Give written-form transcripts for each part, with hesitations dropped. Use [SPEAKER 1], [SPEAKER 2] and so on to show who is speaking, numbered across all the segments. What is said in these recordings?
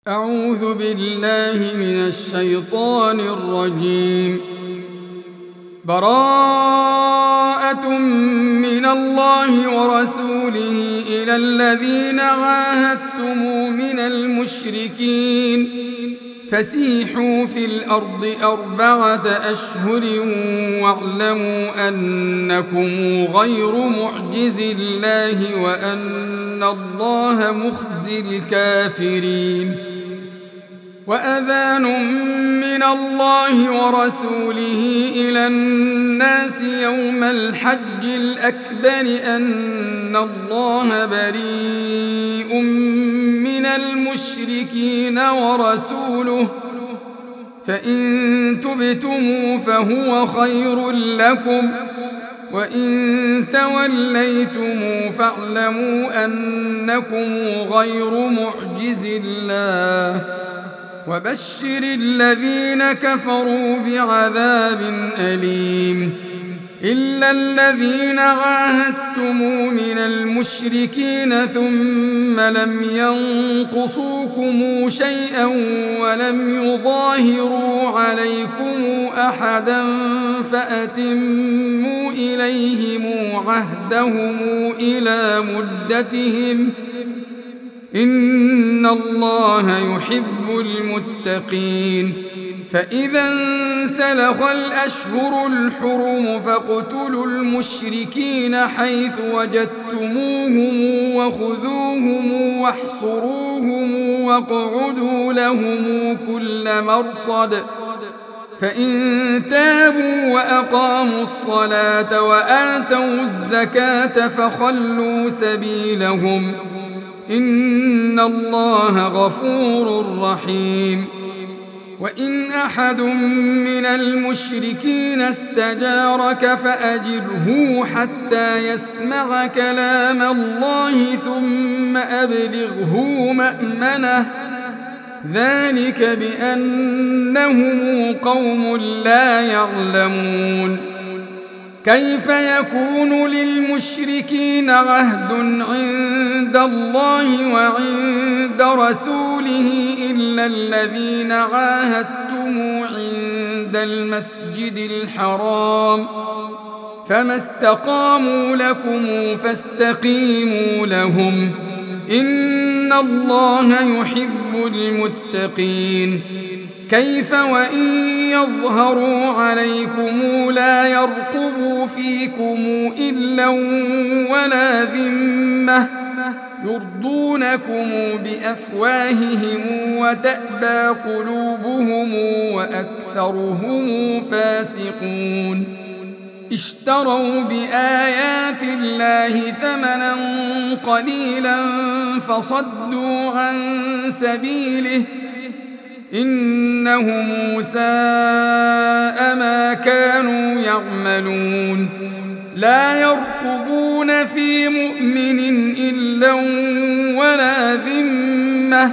[SPEAKER 1] أعوذ بالله من الشيطان الرجيم. براءة من الله ورسوله إلى الذين عاهدتم من المشركين فسيحوا في الأرض 4 أشهر واعلموا أنكم غير معجز الله وأن الله مخزي الكافرين. وأذان من الله ورسوله إلى الناس يوم الحج الأكبر أن الله بريء من المشركين ورسوله فإن تبتموا فهو خير لكم وإن توليتم فاعلموا أنكم غير معجز الله وبشر الذين كفروا بعذاب أليم. إلا الذين عاهدتم من المشركين ثم لم ينقصوكم شيئا ولم يظاهروا عليكم أحدا فأتموا إليهم عهدهم إلى مدتهم إن الله يحب المتقين. فإذا انسلخ الأشهر الحرم فاقتلوا المشركين حيث وجدتموهم وخذوهم واحصروهم واقعدوا لهم كل مرصد فإن تابوا وأقاموا الصلاة وآتوا الزكاة فخلوا سبيلهم إن الله غفور رحيم. وإن أحد من المشركين استجارك فأجره حتى يسمع كلام الله ثم أبلغه مأمنه ذلك بأنهم قوم لا يعلمون. كيف يكون للمشركين عهد عند الله وعند رسوله إلا الذين عاهدتم عند المسجد الحرام فما استقاموا لكم فاستقيموا لهم إن الله يحب المتقين. كيف وإن يظهروا عليكم لا يرقبوا فيكم إلا ولا ذمة يرضونكم بأفواههم وتأبى قلوبهم وأكثرهم فاسقون. اشتروا بآيات الله ثمنا قليلا فصدوا عن سبيله إنهم ساء ما كانوا يعملون. لا يرقبون في مؤمن إلا ولا ذمة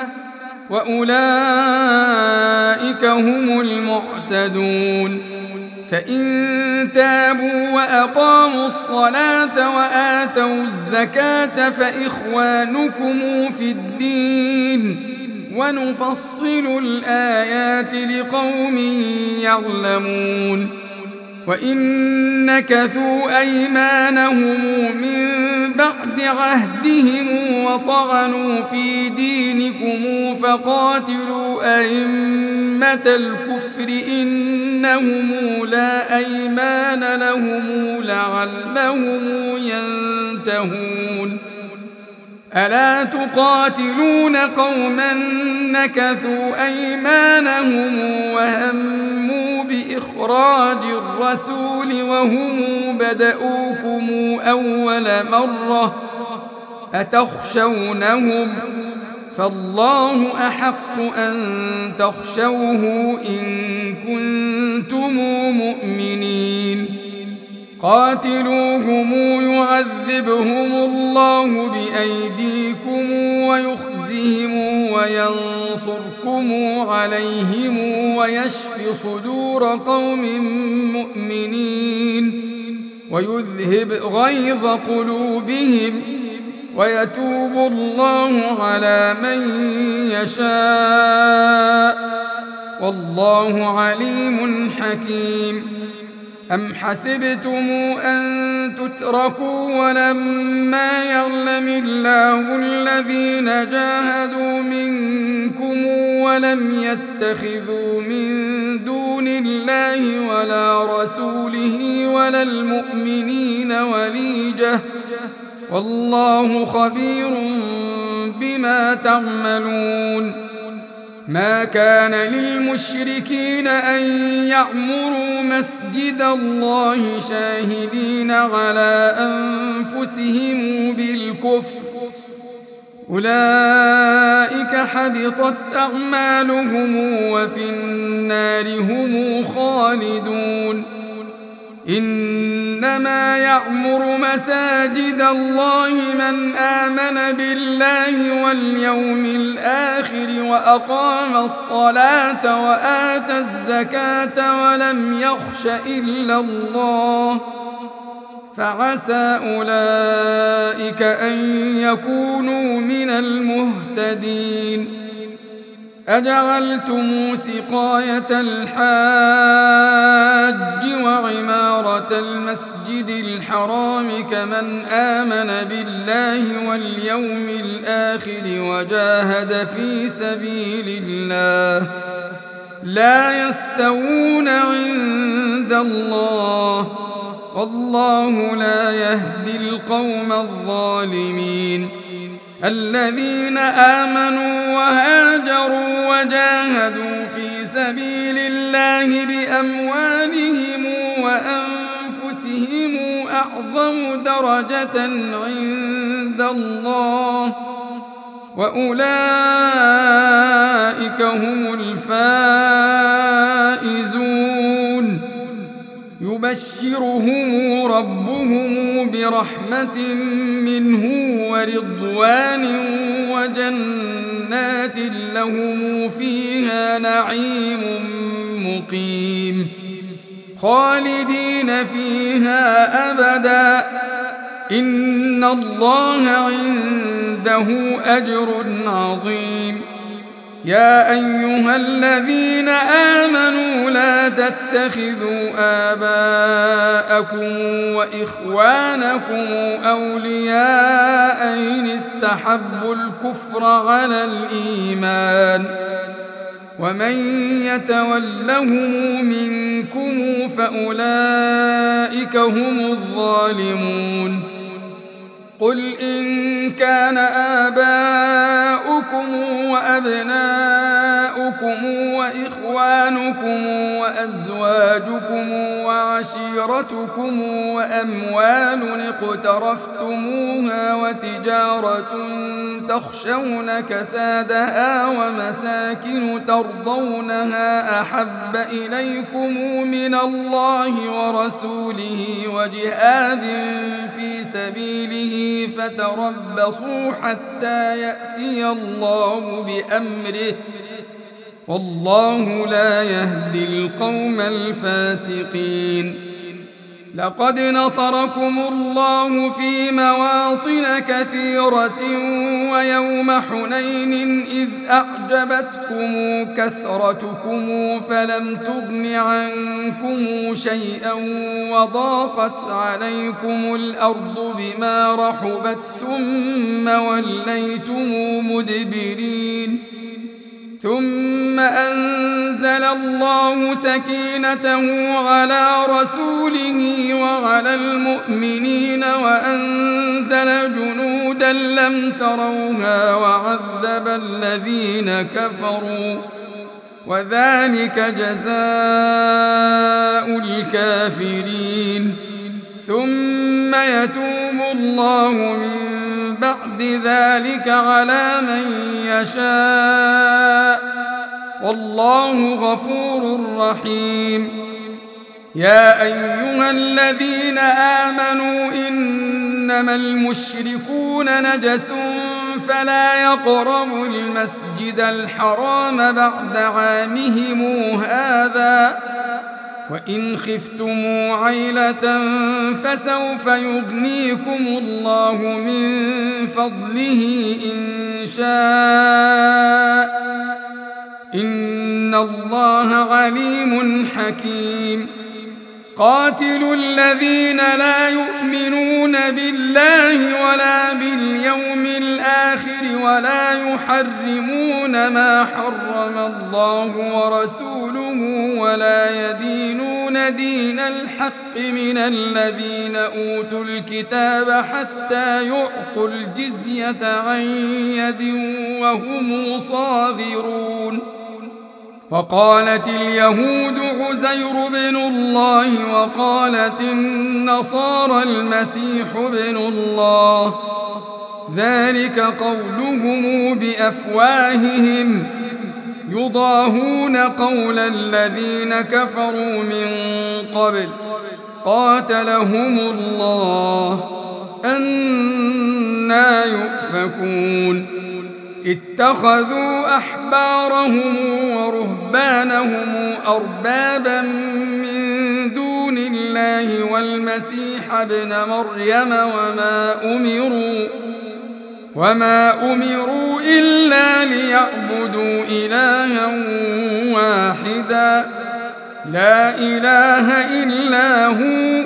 [SPEAKER 1] وأولئك هم المعتدون. فإن تابوا وأقاموا الصلاة وآتوا الزكاة فإخوانكم في الدين ونفصل الآيات لقوم يعلمون. وإن نكثوا أيمانهم من بعد عهدهم وطعنوا في دينكم فقاتلوا أئمة الكفر إنهم لا أيمان لهم لعلهم ينتهون. ألا تقاتلون قوما نكثوا أيمانهم وهموا بإخراج الرسول وهم بدؤوكم أول مرة أتخشونهم فالله أحق أن تخشوه إن كنتم مؤمنين. قاتلوهم يعذبهم الله بأيديكم ويخزهم وينصركم عليهم ويشف صدور قوم مؤمنين ويذهب غيظ قلوبهم ويتوب الله على من يشاء والله عليم حكيم. أم حسبتم أن تتركوا ولما يعلم الله الذين جاهدوا منكم ولم يتخذوا من دون الله ولا رسوله ولا المؤمنين وليجة والله خبير بما تعملون. ما كان للمشركين أن يعمروا مسجد الله شاهدين على أنفسهم بالكفر أولئك حبطت أعمالهم وفي النار هم خالدون. إنما يعمر مساجد الله من آمن بالله واليوم الآخر وأقام الصلاة وآتى الزكاة ولم يخش إلا الله فعسى أولئك أن يكونوا من المهتدين. أجعلتم سقاية الحاج وعمارة المسجد الحرام كمن آمن بالله واليوم الآخر وجاهد في سبيل الله لا يستوون عند الله والله لا يهدي القوم الظالمين. الذين آمنوا وهاجروا وجاهدوا في سبيل الله بأموالهم وأنفسهم أعظم درجة عند الله وأولئك هم الفائزون. يبشرهم ربهم برحمة منه ورضوان وجنات لهم فيها نعيم مقيم خالدين فيها أبدا إن الله عنده أجر عظيم. يا أيها الذين آمنوا لا تتخذوا آباءكم وإخوانكم أولياء إن استحبوا الكفر على الإيمان ومن يتولهم منكم فأولئك هم الظالمون. قل إن كان آباؤكم وأبناؤكم وإخوانكم وأزواجكم وعشيرتكم وأموال اقترفتموها وتجارة تخشون كسادها ومساكن ترضونها أحب إليكم من الله ورسوله وجهاد في سبيله فتربصوا حتى يأتي الله بأمره والله لا يهدي القوم الفاسقين. لقد نصركم الله في مواطن كثيرة ويوم حنين إذ أعجبتكم كثرتكم فلم تغن عنكم شيئا وضاقت عليكم الأرض بما رحبت ثم وليتم مدبرين. ثم أنزل الله سكينته على رسوله وعلى المؤمنين وأنزل جنودا لم تروها وعذب الذين كفروا وذلك جزاء الكافرين. ثم يتوب الله من بعد ذلك على من يشاء والله غفور رحيم. يا أيها الذين آمنوا إنما المشركون نجس فلا يقربوا المسجد الحرام بعد عامهم هذا وإن خفتم عيلة فسوف يغنيكم الله من فضله إن شاء إن الله عليم حكيم قاتلوا الذين لا يؤمنون بالله ولا باليوم الآخر ولا يحرمون ما حرم الله ورسوله ولا يدينون دين الحق من الذين أوتوا الكتاب حتى يعطوا الجزية عن يد وهم صاغرون وقالت اليهود عزير بن الله وقالت النصارى المسيح بن الله ذلك قولهم بأفواههم يضاهون قول الذين كفروا من قبل قاتلهم الله أنى يؤفكون اتخذوا أحبارهم ورهبانهم أربابا من دون الله والمسيح ابن مريم وما أمروا إلا ليعبدوا إلها واحدا لا إله إلا هو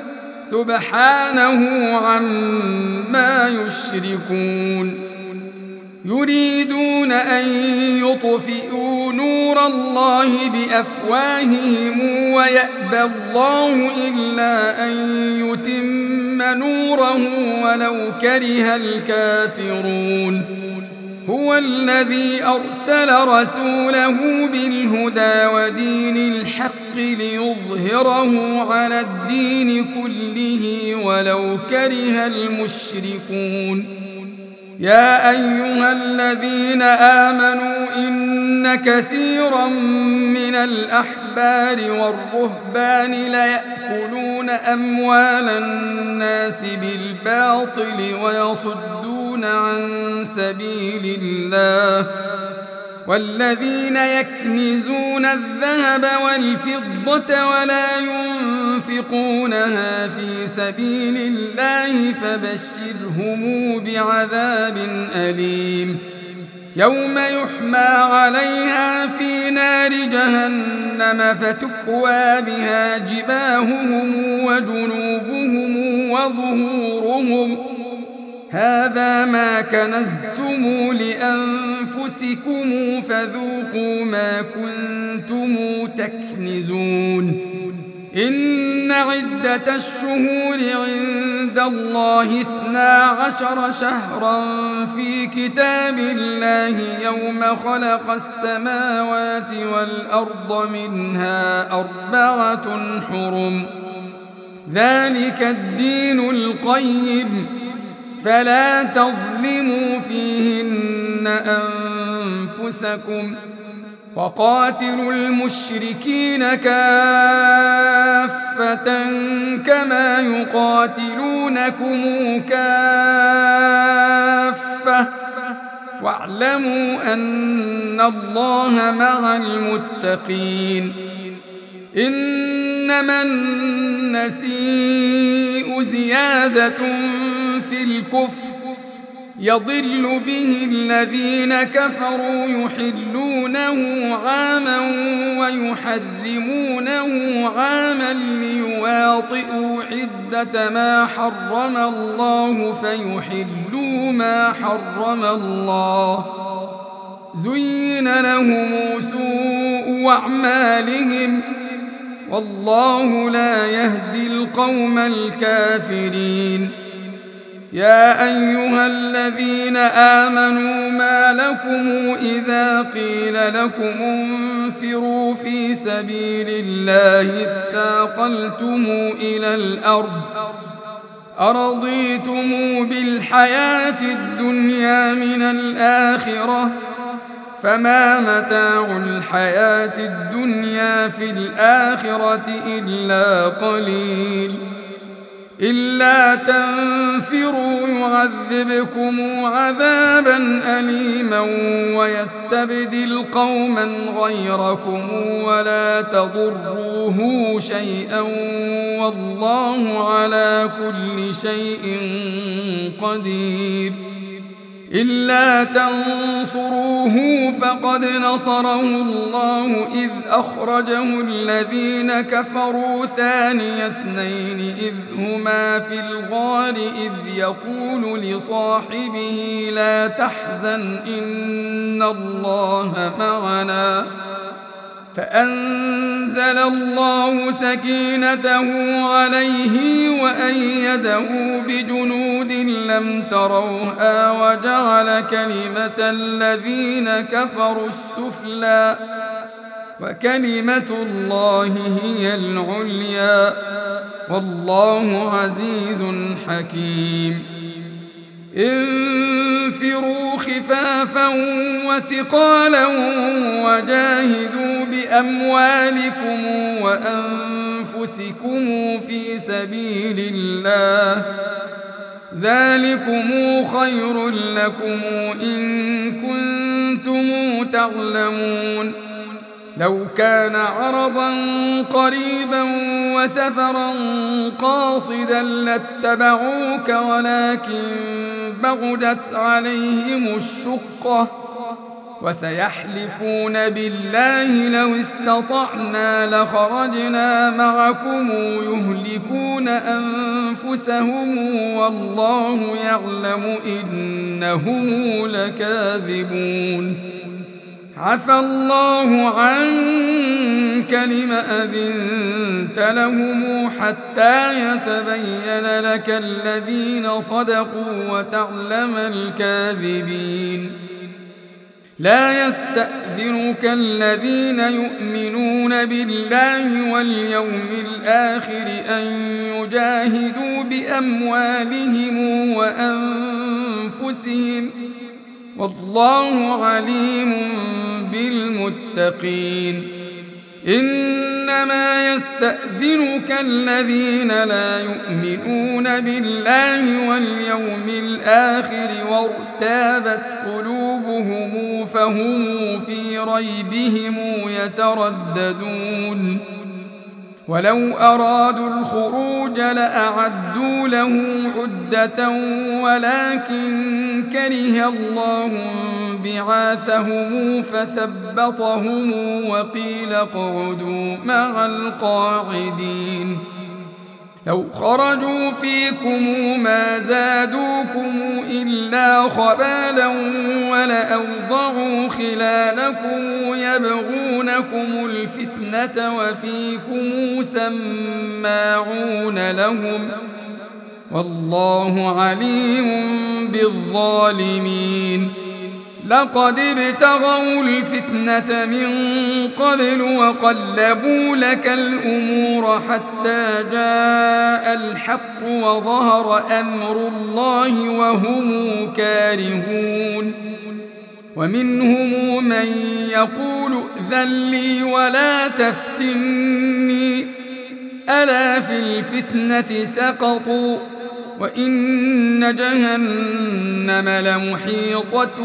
[SPEAKER 1] سبحانه عما يشركون يريدون أن يطفئوا نور الله بأفواههم ويأبى الله إلا أن يتم نوره ولو كره الكافرون هو الذي أرسل رسوله بالهدى ودين الحق ليظهره على الدين كله ولو كره المشركون يا أيها الذين آمنوا إن كثيرا من الأحبار والرهبان ليأكلون أموال الناس بالباطل ويصدون عن سبيل الله والذين يكنزون الذهب والفضة ولا ينفقونها في سبيل الله فبشرهم بعذاب أليم يوم يحمى عليها في نار جهنم فتكوى بها جباههم وجنوبهم وظهورهم هذا ما كنزتم لأنفسكم فذوقوا ما كنتم تكنزون إن عدة الشهور عند الله 12 شهرا في كتاب الله يوم خلق السماوات والأرض منها 4 حرم ذلك الدين القيم فلا تظلموا فيهن أنفسكم وقاتلوا المشركين كافة كما يقاتلونكم كافة واعلموا أن الله مع المتقين إنما النسيء زيادة في الكفر يضل به الذين كفروا يحلونه عاما ويحرمونه عاما ليواطئوا عدة ما حرم الله فيحلوا ما حرم الله زين لهم سوء أعمالهم والله لا يهدي القوم الكافرين يا أيها الذين آمنوا ما لكم إذا قيل لكم انفروا في سبيل الله اثاقلتم إلى الأرض أرضيتم بالحياة الدنيا من الآخرة فما متاع الحياة الدنيا في الآخرة إلا قليل إلا تنفروا يعذبكم عذابا أليما ويستبدل قوما غيركم ولا تضروه شيئا والله على كل شيء قدير. إلا تنصروه فقد نصره الله إذ أخرجه الذين كفروا ثاني اثنين إذ هما في الغار إذ يقول لصاحبه لا تحزن إن الله معنا فأنزل الله سكينته عليه وأيده بجنود لم تروها وجعل كلمة الذين كفروا السفلى وكلمة الله هي العليا والله عزيز حكيم. انفروا خفافا وثقالا وجاهدوا بأموالكم وأنفسكم في سبيل الله ذلكم خير لكم إن كنتم تعلمون. لو كان عرضا قريبا وسفرا قاصدا لاتبعوك ولكن بعدت عليهم الشقة وسيحلفون بالله لو استطعنا لخرجنا معكم يهلكون أنفسهم والله يعلم إنهم لكاذبون. عفى الله عنك لم أذنت لهم حتى يتبين لك الذين صدقوا وتعلم الكاذبين. لا يستأذنك الذين يؤمنون بالله واليوم الآخر أن يجاهدوا بأموالهم وأنفسهم والله عليم بالمتقين. إنما يستأذنك الذين لا يؤمنون بالله واليوم الآخر وارتابت قلوبهم فهم في ريبهم يترددون. ولو أرادوا الخروج لأعدوا له عدة ولكن كره الله بعاثهم فثبطهم وقيل اقعدوا مع القاعدين. لو خرجوا فيكم ما زادوكم إلا خبالا ولأوضعوا خلالكم يبغونكم الفتنة وفيكم سماعون لهم والله عليم بالظالمين. لقد ابتغوا الفتنة من قبل وقلبوا لك الأمور حتى جاء الحق وظهر أمر الله وهم كارهون. ومنهم من يقول ائذن لي ولا تفتني ألا في الفتنة سقطوا وإن جهنم لمحيطة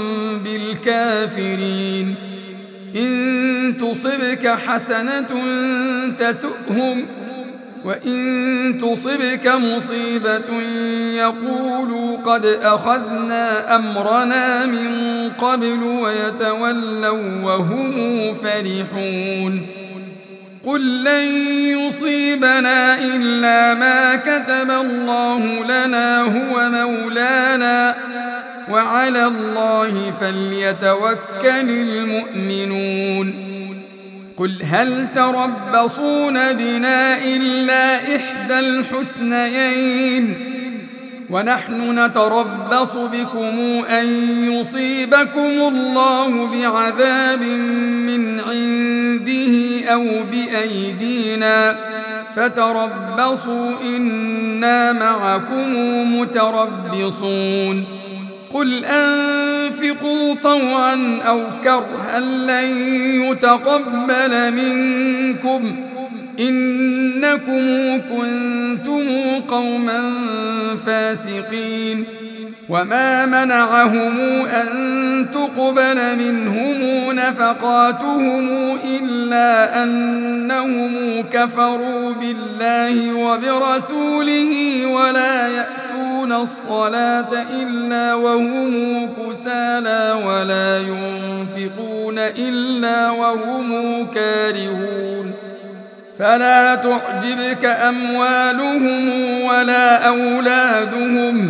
[SPEAKER 1] بالكافرين. إن تصبك حسنة تسؤهم وإن تصبك مصيبة يقولوا قد أخذنا أمرنا من قبل ويتولوا وهم فرحون. قل لن يصيبنا إلا ما كتب الله لنا هو مولانا وعلى الله فليتوكل المؤمنون. قل هل تربصون بنا إلا إحدى الحسنيين ونحن نتربص بكم أن يصيبكم الله بعذاب من عنده أو بأيدينا فتربصوا إنا معكم متربصون. قل أنفقوا طوعا أو كرها لن يتقبل منكم إنكم كنتم قوما فاسقين وما منعهم أن تقبل منهم نفقاتهم إلا أنهم كفروا بالله وبرسوله ولا يأتون الصلاة إلا وهم كسالى ولا ينفقون إلا وهم كارهون فلا تعجبك أموالهم ولا أولادهم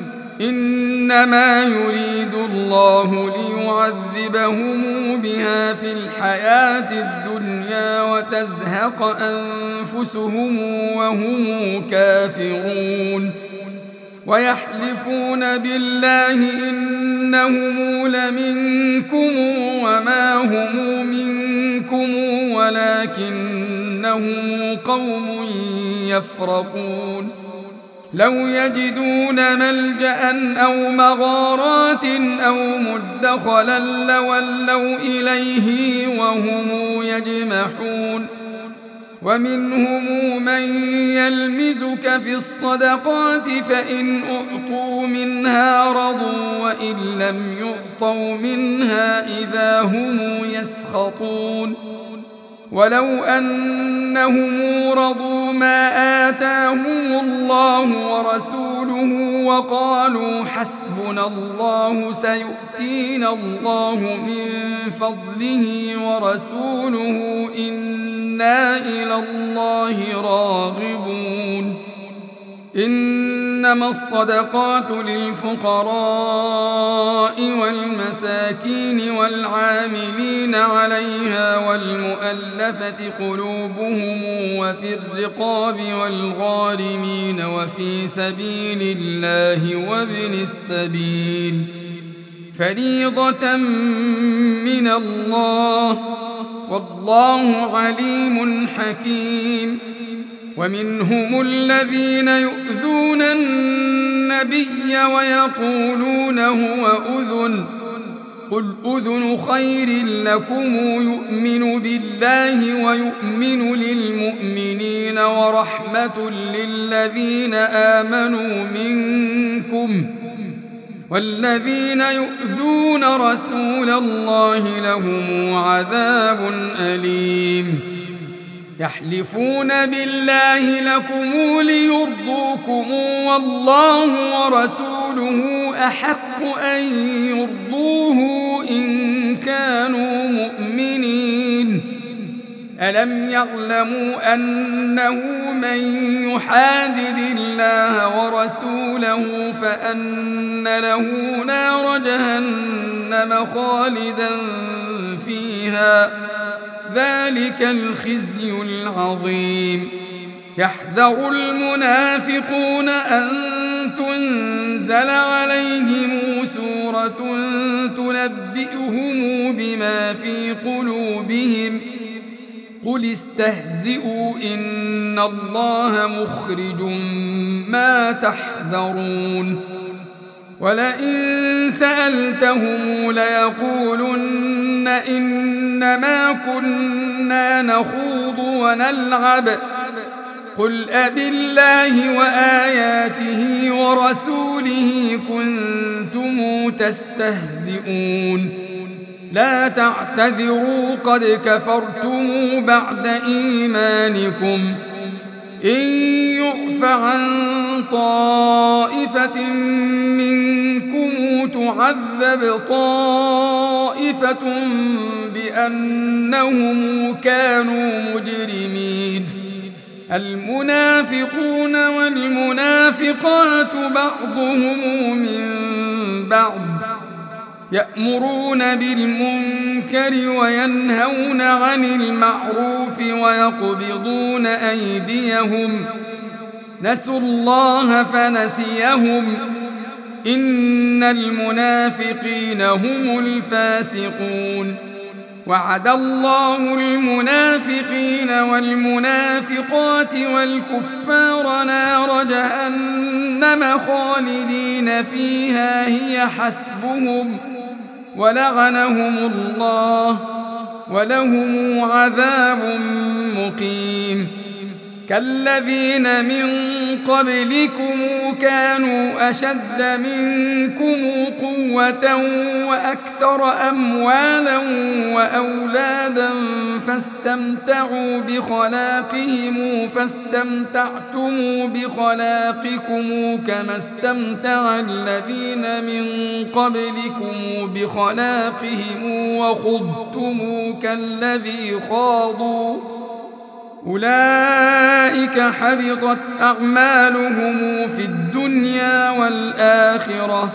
[SPEAKER 1] إنما يريد الله ليعذبهم بها في الحياة الدنيا وتزهق أنفسهم وهم كافرون ويحلفون بالله إنهم لمنكم وما هم منكم ولكنهم قوم يفرقون لو يجدون ملجأ أو مغارات أو مدخلا لولوا إليه وهم يجمحون ومنهم من يلمزك في الصدقات فإن أعطوا منها رضوا وإن لم يعطوا منها إذا هم يسخطون ولو أنهم رضوا ما آتاهم الله ورسوله وقالوا حسبنا الله سيؤتينا الله من فضله ورسوله إنا إلى الله راغبون إنما الصدقات للفقراء والمساكين والعاملين عليها والمؤلفة قلوبهم وفي الرقاب والغارمين وفي سبيل الله وابن السبيل فريضة من الله والله عليم حكيم ومنهم الذين يؤذون النبي ويقولون هو أذن قل أذن خير لكم يؤمن بالله ويؤمن للمؤمنين ورحمة للذين آمنوا منكم والذين يؤذون رسول الله لهم عذاب أليم يحلفون بالله لكم ليرضوكم والله ورسوله أحق أن يرضوه إن كانوا مؤمنين ألم يعلموا أنه من يحادد الله ورسوله فأن له نار جهنم خالدا فيها ذلك الخزي العظيم يحذر المنافقون أن تنزل عليهم سورة تنبئهم بما في قلوبهم قل استهزئوا إن الله مخرج ما تحذرون ولئن سألتهم ليقولن إنما كنا نخوض ونلعب قل أبالله وآياته ورسوله كنتم تستهزئون لا تعتذروا قد كفرتم بعد إيمانكم إن يعف عن طائفة منكم تعذب طائفة بأنهم كانوا مجرمين المنافقون والمنافقات بعضهم من بعض يأمرون بالمنكر وينهون عن المعروف ويقبضون أيديهم نسوا الله فنسيهم إن المنافقين هم الفاسقون وعد الله المنافقين والمنافقات والكفار نار جهنم خالدين فيها هي حسبهم ولعنهم الله ولهم عذاب مقيم. كالذين من قبلكم كانوا أشد منكم قوة وأكثر أموالا وأولادا فاستمتعوا بخلاقهم فاستمتعتم بخلاقكم كما استمتع الذين من قبلكم بخلاقهم وخضتم كالذي خاضوا أولئك حبطت أعمالهم في الدنيا والآخرة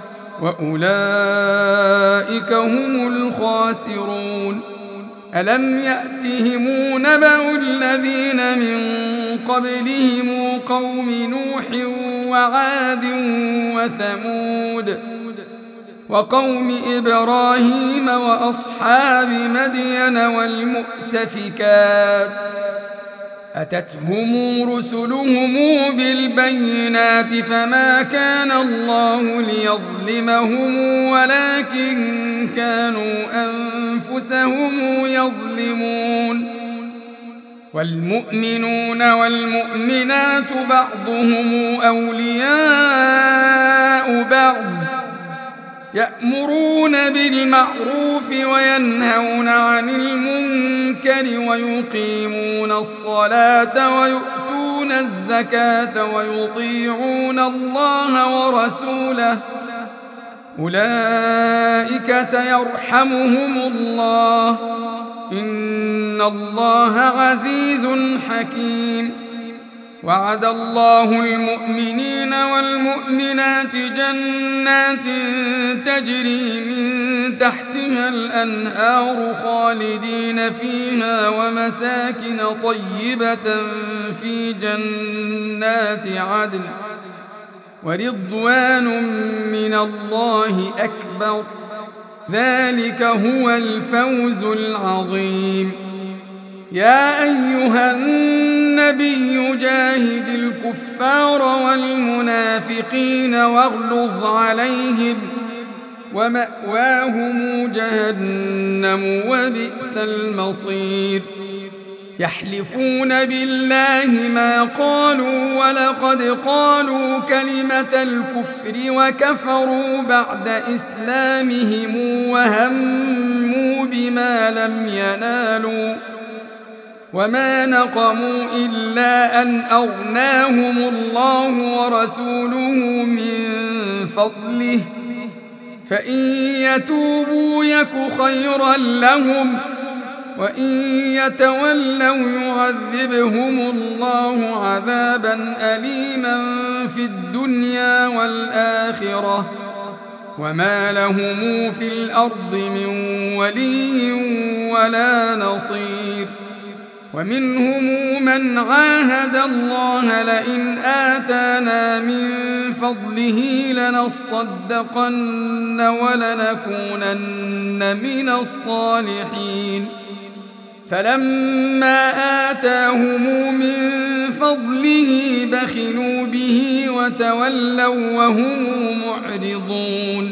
[SPEAKER 1] وأولئك هم الخاسرون. ألم يأتهم نبأ الذين من قبلهم قوم نوح وعاد وثمود وقوم إبراهيم وأصحاب مدين والمؤتفكات أتتهم رسلهم بالبينات فما كان الله ليظلمهم ولكن كانوا أنفسهم يظلمون. والمؤمنون والمؤمنات بعضهم أولياء بعض يأمرون بالمعروف وينهون عن المنكر ويقيمون الصلاة ويؤتون الزكاة ويطيعون الله ورسوله أولئك سيرحمهم الله إن الله عزيز حكيم. وعد الله المؤمنين والمؤمنات جنات تجري من تحتها الأنهار خالدين فيها ومساكن طيبة في جنات عدن ورضوان من الله أكبر ذلك هو الفوز العظيم. يا أيها النبي جاهد الكفار والمنافقين واغلظ عليهم ومأواهم جهنم وبئس المصير. يحلفون بالله ما قالوا ولقد قالوا كلمة الكفر وكفروا بعد إسلامهم وهموا بما لم ينالوا وما نقموا إلا أن أغناهم الله ورسوله من فضله فإن يتوبوا يك خيرا لهم وإن يتولوا يعذبهم الله عذابا أليما في الدنيا والآخرة وما لهم في الأرض من ولي ولا نصير. ومنهم من عاهد الله لئن آتانا من فضله لنصدقن ولنكونن من الصالحين فلما آتاهم من فضله بخلوا به وتولوا وهم معرضون.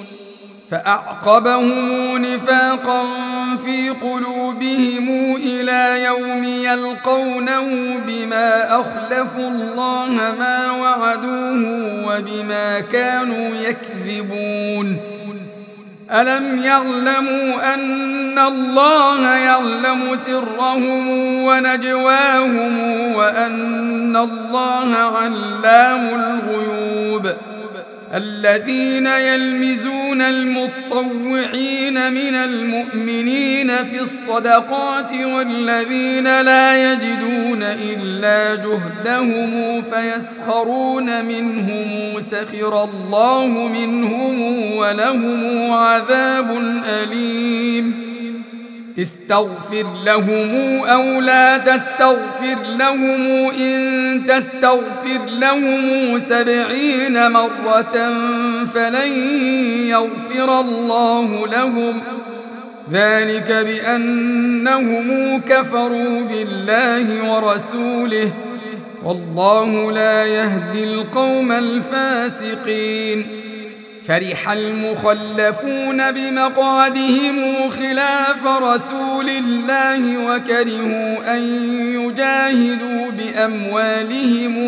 [SPEAKER 1] فأعقبهم نفاقا في قلوبهم إلى يوم يلقونه بما أخلفوا الله ما وعدوه وبما كانوا يكذبون. ألم يعلموا أن الله يعلم سرهم ونجواهم وأن الله علام الغيوب. الذين يلمزون المطوعين من المؤمنين في الصدقات والذين لا يجدون إلا جهدهم فيسخرون منهم سخر الله منهم ولهم عذاب أليم. استغفر لهم أو لا تستغفر لهم إن تستغفر لهم 70 مرة فلن يغفر الله لهم ذلك بأنهم كفروا بالله ورسوله والله لا يهدي القوم الفاسقين. فرح المخلفون بمقعدهم خلاف رسول الله وكرهوا أن يجاهدوا بأموالهم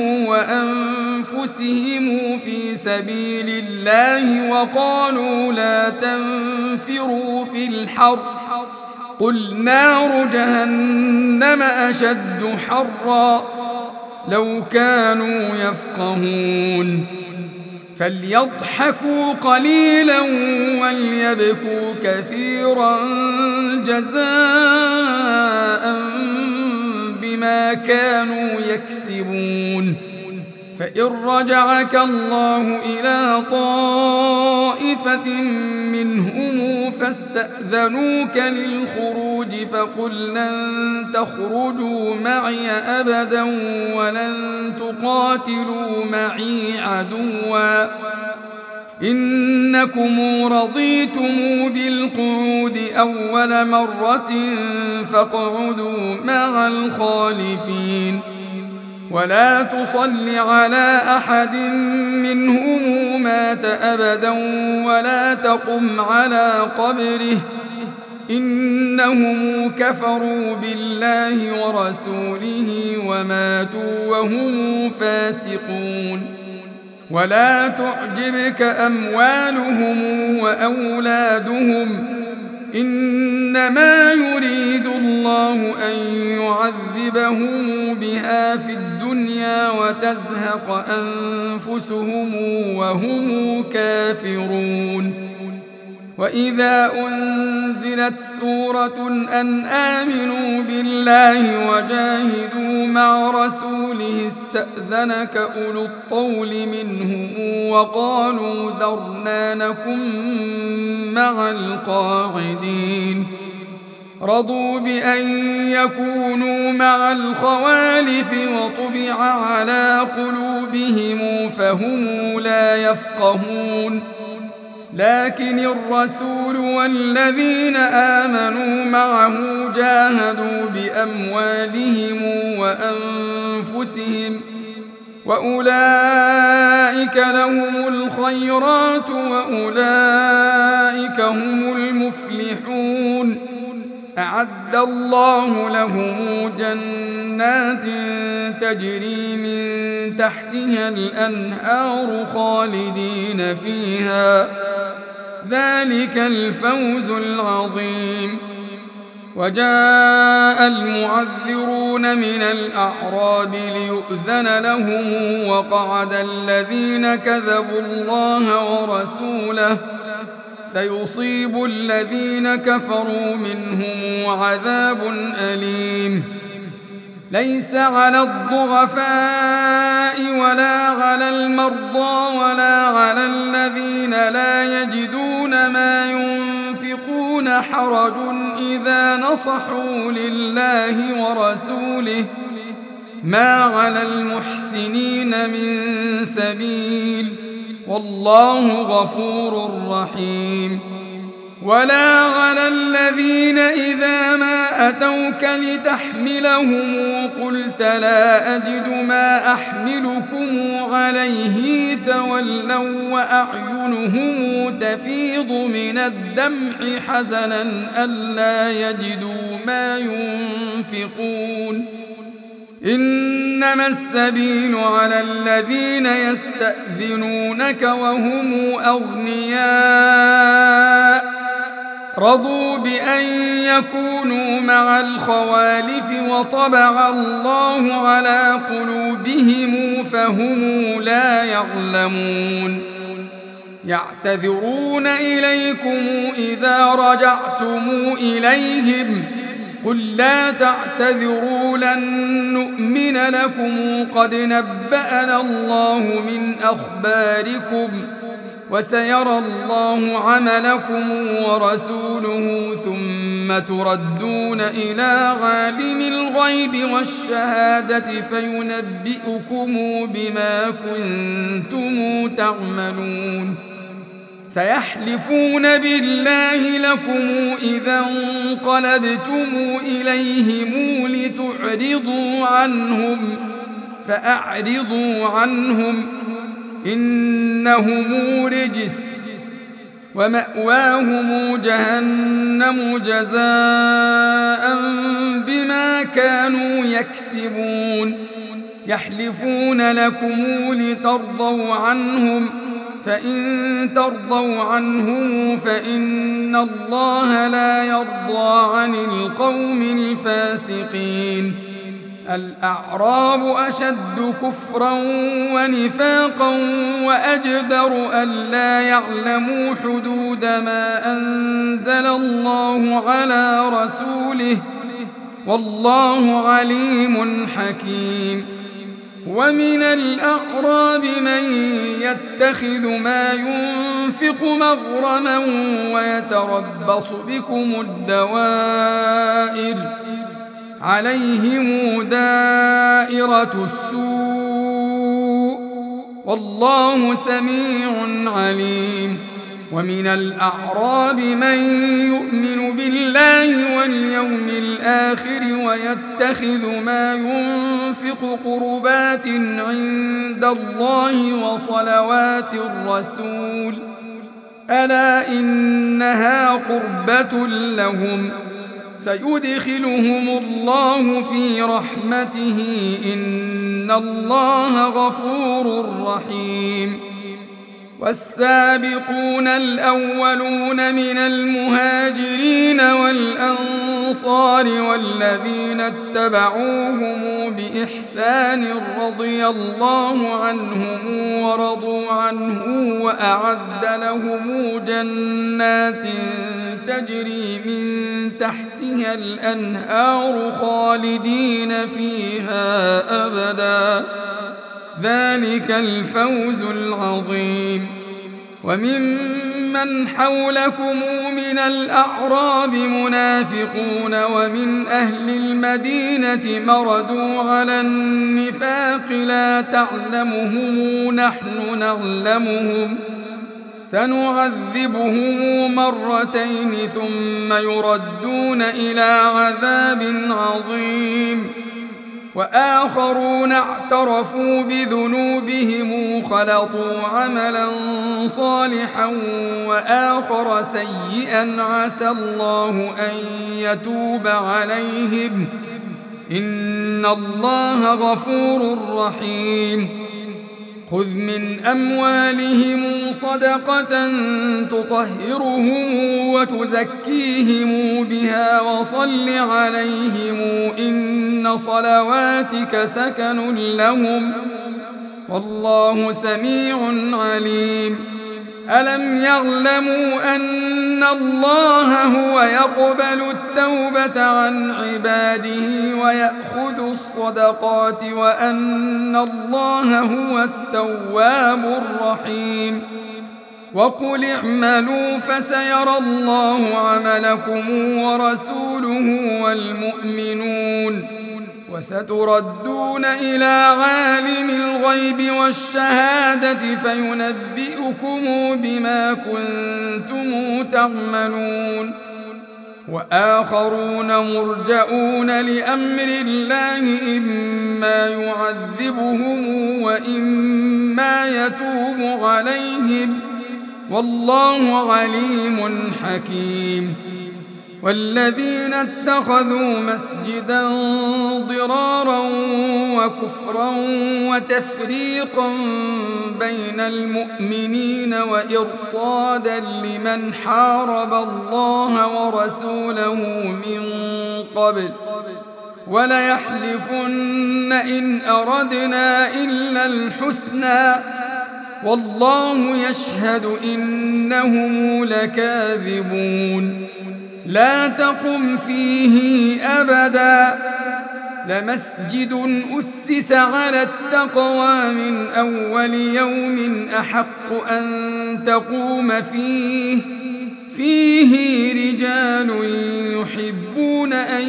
[SPEAKER 1] وأنفسهم في سبيل الله وقالوا لا تنفروا في الحر قل نار جهنم أشد حرا لو كانوا يفقهون فليضحكوا قليلا وليبكوا كثيرا جزاء بما كانوا يكسبون فإن رجعك الله إلى طائفة منهم فاستأذنوك للخروج فقل لن تخرجوا معي أبدا ولن تقاتلوا معي عدوا إنكم رضيتم بالقعود أول مرة فاقعدوا مع الخالفين ولا تصل على أحد منهم مات أبدا ولا تقم على قبره إنهم كفروا بالله ورسوله وماتوا وهم فاسقون ولا تعجبك أموالهم وأولادهم إنما يريد الله أن يعذبهم بها في الدنيا وتزهق أنفسهم وهم كافرون وإذا أنزلت سورة أن آمنوا بالله وجاهدوا مع رسوله استأذنك أولو الطول منهم وقالوا ذرنا نكن مع القاعدين رضوا بأن يكونوا مع الخوالف وطبع على قلوبهم فهم لا يفقهون لكن الرسول والذين آمنوا معه جاهدوا بأموالهم وأنفسهم وأولئك لهم الخيرات وأولئك هم المفلحون أعد الله لهم جنات تجري من تحتها الأنهار خالدين فيها ذلك الفوز العظيم وجاء المعذرون من الأعراب ليؤذن لهم وقعد الذين كذبوا الله ورسوله سيصيب الذين كفروا منهم عذاب أليم ليس على الضعفاء ولا على المرضى ولا على الذين لا يجدون ما ينفقون حرج إذا نصحوا لله ورسوله ما على المحسنين من سبيل والله غفور رحيم ولا على الذين إذا ما أتوك لتحملهم قلت لا أجد ما أحملكم عليه تولوا وأعينهم تفيض من الدمع حزنا ألا يجدوا ما ينفقون إنما السبيل على الذين يستأذنونك وهم أغنياء رضوا بأن يكونوا مع الخوالف وطبع الله على قلوبهم فهم لا يعلمون يعتذرون إليكم إذا رجعتم إليهم قل لا تعتذروا لن نؤمن لكم قد نبأنا الله من أخباركم وسيرى الله عملكم ورسوله ثم تردون إلى عالم الغيب والشهادة فينبئكم بما كنتم تعملون سيحلفون بالله لكم إذا انقلبتم إليهم لتعرضوا عنهم فأعرضوا عنهم إنهم رجس ومأواهم جهنم جزاء بما كانوا يكسبون يحلفون لكم لترضوا عنهم فإن ترضوا عنهم فإن الله لا يرضى عن القوم الفاسقين الأعراب أشد كفرا ونفاقا وأجدر ألا يعلموا حدود ما أنزل الله على رسوله والله عليم حكيم ومن الأعراب من يتخذ ما ينفق مغرما ويتربص بكم الدوائر عليهم دائرة السوء والله سميع عليم ومن الأعراب من يؤمن بالله واليوم الآخر ويتخذ ما ينفق قربات عند الله وصلوات الرسول ألا إنها قربة لهم سيدخلهم الله في رحمته إن الله غفور رحيم والسابقون الأولون من المهاجرين والأنصار والذين اتبعوهم بإحسان رضي الله عنهم ورضوا عنه وأعد لهم جنات تجري من تحتها الأنهار خالدين فيها أبدا ذلك الفوز العظيم وممن حولكم من الأعراب منافقون ومن أهل المدينة مردوا على النفاق لا تعلمهم نحن نعلمهم سنعذبهم مرتين ثم يردون إلى عذاب عظيم وآخرون اعترفوا بذنوبهم خلطوا عملا صالحا وآخر سيئا عسى الله أن يتوب عليهم إن الله غفور رحيم خذ من أموالهم صدقة تطهرهم وتزكيهم بها وصل عليهم إن صلواتك سكن لهم والله سميع عليم ألم يعلموا أن الله هو يقبل التوبة عن عباده ويأخذ الصدقات وأن الله هو التواب الرحيم وقل اعملوا فسيرى الله عملكم ورسوله والمؤمنون وستردون إلى عالم الغيب والشهادة فينبئكم بما كنتم تعملون وآخرون مرجؤون لأمر الله إما يعذبهم وإما يتوب عليهم والله عليم حكيم والذين اتخذوا مسجدا ضرارا وكفرا وتفريقا بين المؤمنين وإرصادا لمن حارب الله ورسوله من قبل وليحلفن إن أردنا إلا الحسنى والله يشهد إنهم لكاذبون لا تقم فيه أبدا لمسجد أسس على التقوى من أول يوم أحق أن تقوم فيه رجال يحبون أن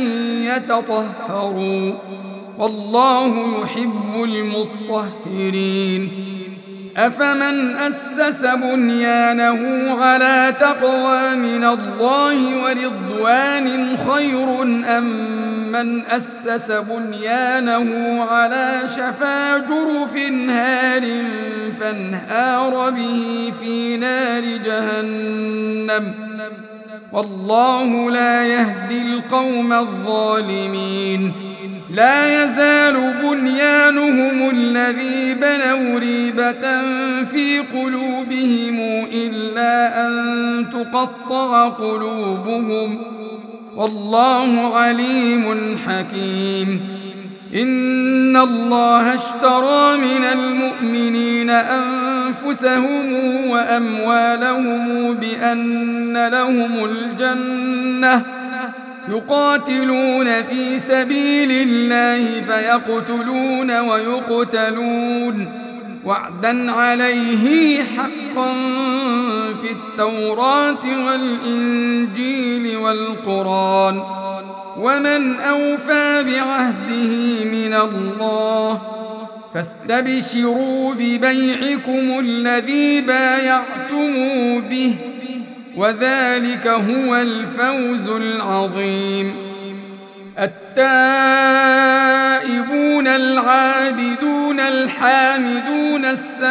[SPEAKER 1] يتطهروا والله يحب المطهرين أفمن أسس بنيانه على تقوى من الله ورضوان خير أم من أسس بنيانه على شفا جرف هار فانهار به في نار جهنم والله لا يهدي القوم الظالمين لا يزال بنيانهم الذي بنوا ريبة في قلوبهم إلا أن تقطع قلوبهم والله عليم حكيم إن الله اشترى من المؤمنين أنفسهم وأموالهم بأن لهم الجنة يقاتلون في سبيل الله فيقتلون ويقتلون وعدا عليه حقا في التوراة والإنجيل والقرآن ومن أوفى بعهده من الله فاستبشروا ببيعكم الذي بايعتم به وذلك هو الفوز العظيم التائبون العابدون الحامدون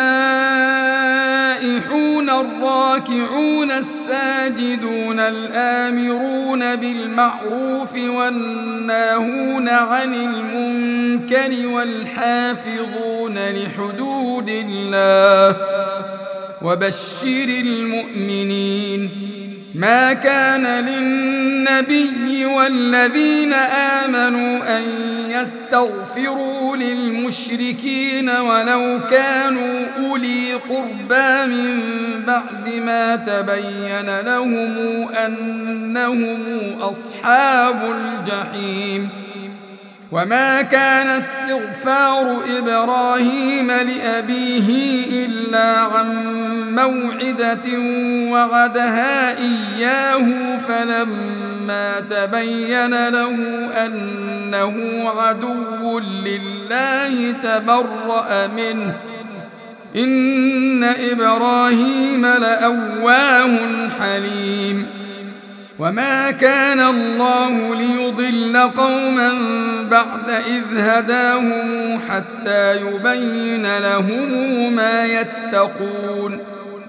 [SPEAKER 1] السائحون الراكعون الساجدون الآمرون بالمعروف والناهون عن المنكر والحافظون لحدود الله وبشر المؤمنين ما كان للنبي والذين آمنوا أن يستغفروا للمشركين ولو كانوا أولي قربى من بعد ما تبين لهم أنهم أصحاب الجحيم وما كان استغفار إبراهيم لأبيه إلا عن موعدة وعدها إياه فلما تبين له أنه عدو لله تبرأ منه إن إبراهيم لأواه حليم وما كان الله ليضل قوما بعد إذ هداهم حتى يبين لهم ما يتقون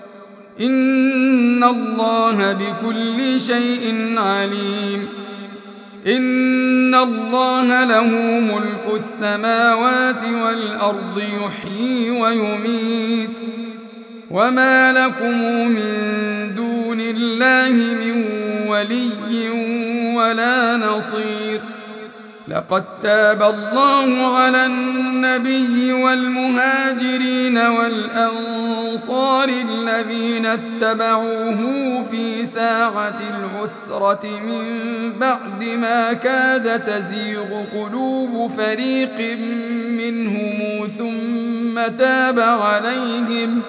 [SPEAKER 1] إن الله بكل شيء عليم إن الله له ملك السماوات والأرض يحيي ويميت وما لكم من دون الله من ولي ولا نصير لقد تاب الله على النبي والمهاجرين والأنصار الذين اتبعوه في ساعة العسرة من بعد ما كاد تزيغ قلوب فريق منهم ثم تاب عليهم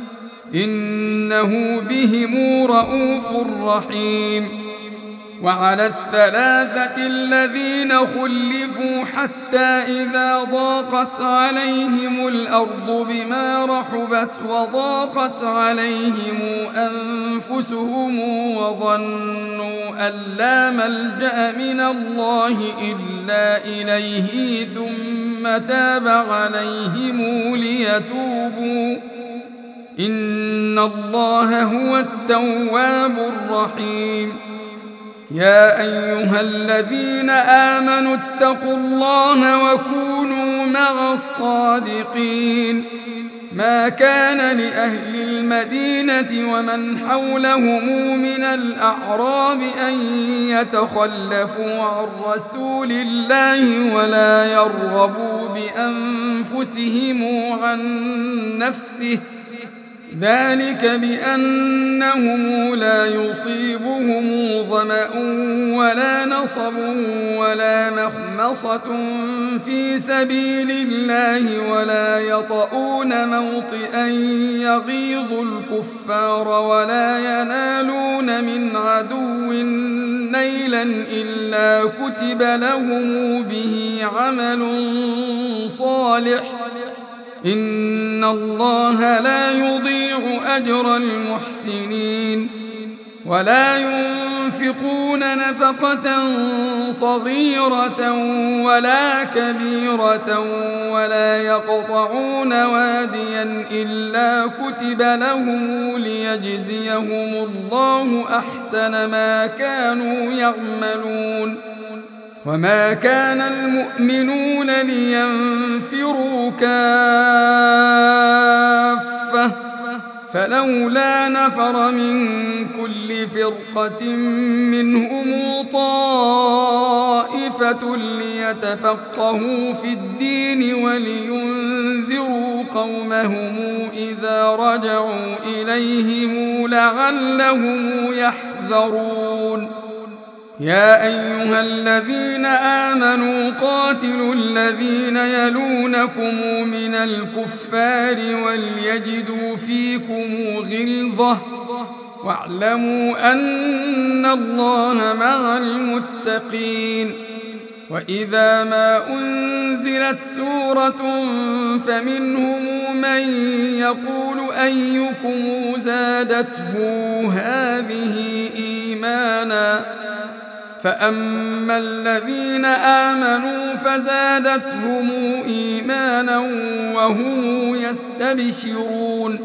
[SPEAKER 1] إنه بهم رءوف رحيم وعلى الثلاثة الذين خلفوا حتى إذا ضاقت عليهم الأرض بما رحبت وضاقت عليهم أنفسهم وظنوا أن لا ملجأ من الله إلا إليه ثم تاب عليهم ليتوبوا إن الله هو التواب الرحيم يا أيها الذين آمنوا اتقوا الله وكونوا مع الصادقين ما كان لأهل المدينة ومن حولهم من الأعراب أن يتخلفوا عن رسول الله ولا يرغبوا بأنفسهم عن نفسه ذلك بأنهم لا يصيبهم ظمأ ولا نصب ولا مخمصة في سبيل الله ولا يطؤون موطئا يغيظ الكفار ولا ينالون من عدو نيلا إلا كتب لهم به عمل صالح إن الله لا يضيع أجر المحسنين ولا ينفقون نفقة صغيرة ولا كبيرة ولا يقطعون واديا إلا كتب لهم ليجزيهم الله أحسن ما كانوا يعملون وما كان المؤمنون لينفروا كافة فلولا نفر من كل فرقة منهم طائفة ليتفقهوا في الدين ولينذروا قومهم إذا رجعوا إليهم لعلهم يحذرون يا أيها الذين آمنوا قاتلوا الذين يلونكم من الكفار وليجدوا فيكم غلظة واعلموا أن الله مع المتقين وإذا ما أنزلت سورة فمنهم من يقول أيكم زادته هذه إيمانا فأما الذين آمنوا فزادتهم إيمانا وهم يستبشرون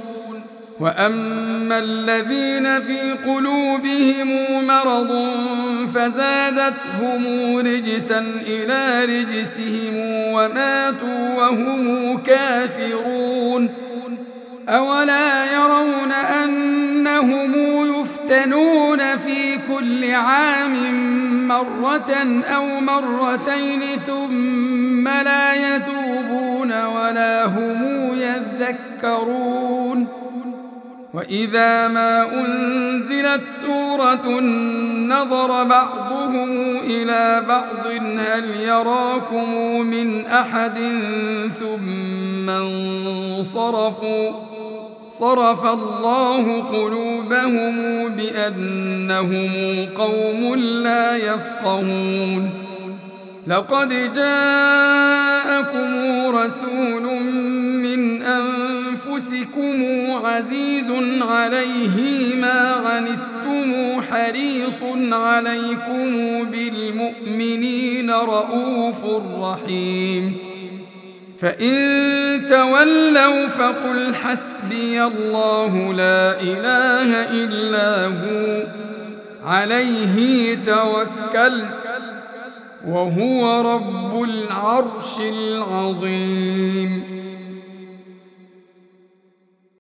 [SPEAKER 1] وأما الذين في قلوبهم مرض فزادتهم رجسا إلى رجسهم وماتوا وهم كافرون أولا يرون أنهم يفتنون في كل عام مرة أو مرتين ثم لا يتوبون ولا هم يذكرون وإذا ما أنزلت سورة نظر بعضهم إلى بعض هل يراكم من أحد ثم انصرفوا صرف الله قلوبهم بأنهم قوم لا يفقهون لقد جاءكم رسول من أنفسكم عزيز عليه ما عنتم حريص عليكم بالمؤمنين رؤوف رحيم فإن تولوا فقل حسبي الله لا إله إلا هو عليه توكلت وهو رب العرش العظيم